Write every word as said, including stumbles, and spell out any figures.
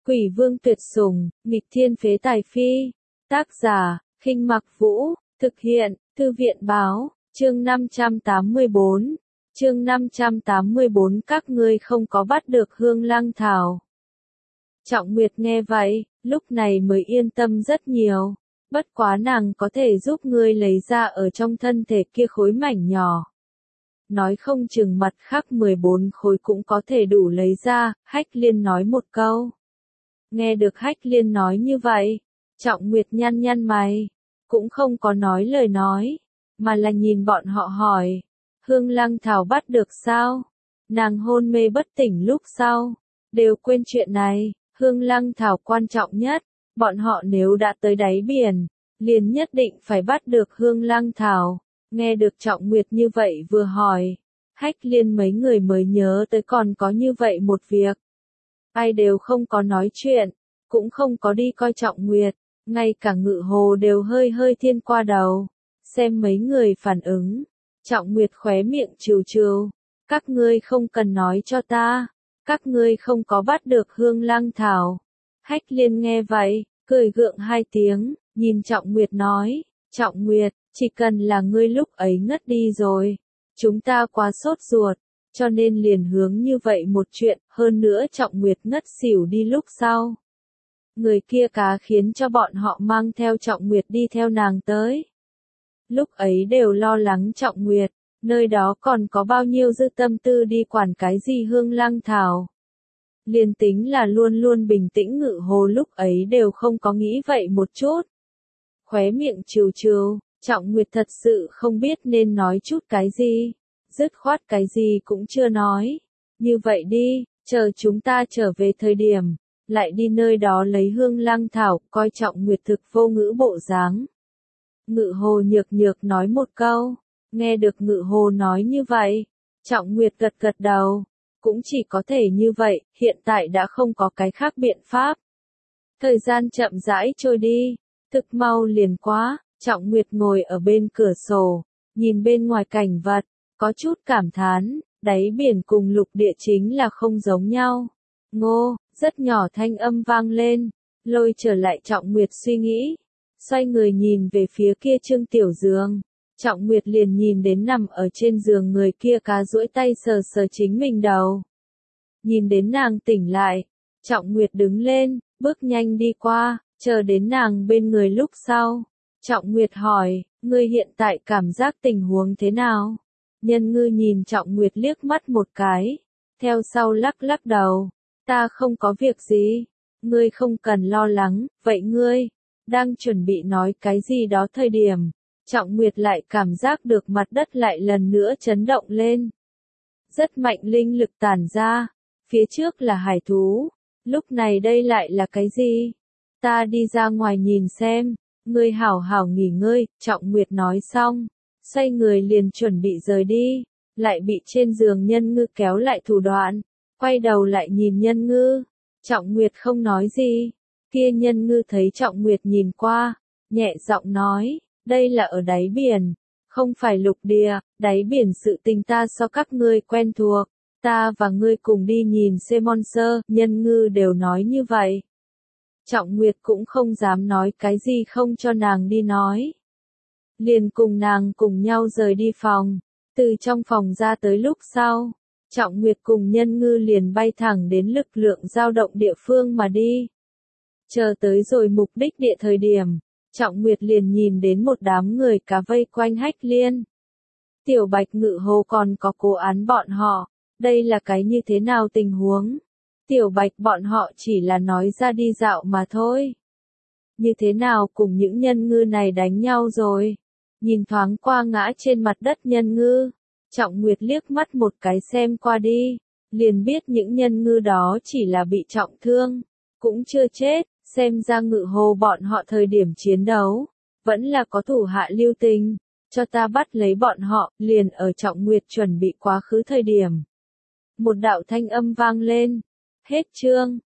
Quỷ vương tuyệt sủng, nghịch thiên phế tài phi. Tác giả, Khinh Mặc Vũ, thực hiện, Thư viện báo, chương năm trăm tám mươi bốn. Chương năm trăm tám mươi bốn các ngươi không có bắt được Hương Lăng Thảo. Trọng Nguyệt nghe vậy, lúc này mới yên tâm rất nhiều. Bất quá nàng có thể giúp ngươi lấy ra ở trong thân thể kia khối mảnh nhỏ. Nói không chừng mặt khác mười bốn khối cũng có thể đủ lấy ra, Hách Liên nói một câu. Nghe được Hách Liên nói như vậy, Trọng Nguyệt nhăn nhăn mày, cũng không có nói lời nói, mà là nhìn bọn họ hỏi, Hương Lăng Thảo bắt được sao? Nàng hôn mê bất tỉnh lúc sau, đều quên chuyện này, Hương Lăng Thảo quan trọng nhất, bọn họ nếu đã tới đáy biển, liền nhất định phải bắt được Hương Lăng Thảo. Nghe được Trọng Nguyệt như vậy vừa hỏi, Hách Liên mấy người mới nhớ tới còn có như vậy một việc. Ai đều không có nói chuyện, cũng không có đi coi Trọng Nguyệt, ngay cả Ngự Hồ đều hơi hơi thiên qua đầu, xem mấy người phản ứng. Trọng Nguyệt khóe miệng trừ trừ, các ngươi không cần nói cho ta, các ngươi không có bắt được Hương Lăng Thảo. Hách Liên nghe vậy, cười gượng hai tiếng, nhìn Trọng Nguyệt nói, Trọng Nguyệt, chỉ cần là ngươi lúc ấy ngất đi rồi, chúng ta quá sốt ruột, cho nên liền hướng như vậy một chuyện, hơn nữa Trọng Nguyệt ngất xỉu đi lúc sau. Người kia cá khiến cho bọn họ mang theo Trọng Nguyệt đi theo nàng tới. Lúc ấy đều lo lắng Trọng Nguyệt, nơi đó còn có bao nhiêu dư tâm tư đi quản cái gì Hương Lăng Thảo. Liên tính là luôn luôn bình tĩnh Ngự Hồ lúc ấy đều không có nghĩ vậy một chút. Khóe miệng trừ trừ, Trọng Nguyệt thật sự không biết nên nói chút cái gì, dứt khoát cái gì cũng chưa nói. Như vậy đi, chờ chúng ta trở về thời điểm, lại đi nơi đó lấy Hương Lăng Thảo, coi Trọng Nguyệt thực vô ngữ bộ dáng. Ngự Hồ nhược nhược nói một câu, nghe được Ngự Hồ nói như vậy, Trọng Nguyệt gật gật đầu, cũng chỉ có thể như vậy, hiện tại đã không có cái khác biện pháp. Thời gian chậm rãi trôi đi, thực mau liền quá, Trọng Nguyệt ngồi ở bên cửa sổ, nhìn bên ngoài cảnh vật, có chút cảm thán, đáy biển cùng lục địa chính là không giống nhau. Ngô, rất nhỏ thanh âm vang lên, lôi trở lại Trọng Nguyệt suy nghĩ. Xoay người nhìn về phía kia Trương Tiểu Giường, Trọng Nguyệt liền nhìn đến nằm ở trên giường người kia cá duỗi tay sờ sờ chính mình đầu. Nhìn đến nàng tỉnh lại, Trọng Nguyệt đứng lên, bước nhanh đi qua, chờ đến nàng bên người lúc sau. Trọng Nguyệt hỏi, ngươi hiện tại cảm giác tình huống thế nào? Nhân Ngư nhìn Trọng Nguyệt liếc mắt một cái, theo sau lắc lắc đầu, ta không có việc gì, ngươi không cần lo lắng, vậy ngươi, đang chuẩn bị nói cái gì đó thời điểm, Trọng Nguyệt lại cảm giác được mặt đất lại lần nữa chấn động lên. Rất mạnh linh lực tản ra, phía trước là hải thú, lúc này đây lại là cái gì? Ta đi ra ngoài nhìn xem, ngươi hảo hảo nghỉ ngơi, Trọng Nguyệt nói xong, xoay người liền chuẩn bị rời đi, lại bị trên giường Nhân Ngư kéo lại thủ đoạn, quay đầu lại nhìn Nhân Ngư, Trọng Nguyệt không nói gì, kia Nhân Ngư thấy Trọng Nguyệt nhìn qua, nhẹ giọng nói, đây là ở đáy biển, không phải lục địa, đáy biển sự tình ta so các ngươi quen thuộc, ta và ngươi cùng đi nhìn xem monster, Nhân Ngư đều nói như vậy. Trọng Nguyệt cũng không dám nói cái gì không cho nàng đi nói. Liền cùng nàng cùng nhau rời đi phòng, từ trong phòng ra tới lúc sau, Trọng Nguyệt cùng Nhân Ngư liền bay thẳng đến lực lượng dao động địa phương mà đi. Chờ tới rồi mục đích địa thời điểm, Trọng Nguyệt liền nhìn đến một đám người cá vây quanh Hách Liên. Tiểu Bạch Ngự Hồ còn có cố án bọn họ, đây là cái như thế nào tình huống? Tiểu Bạch bọn họ chỉ là nói ra đi dạo mà thôi. Như thế nào cùng những Nhân Ngư này đánh nhau rồi? Nhìn thoáng qua ngã trên mặt đất Nhân Ngư, Trọng Nguyệt liếc mắt một cái xem qua đi, liền biết những Nhân Ngư đó chỉ là bị trọng thương, cũng chưa chết, xem ra Ngự Hồ bọn họ thời điểm chiến đấu, vẫn là có thủ hạ lưu tình, cho ta bắt lấy bọn họ, liền ở Trọng Nguyệt chuẩn bị quá khứ thời điểm. Một đạo thanh âm vang lên, hết chương.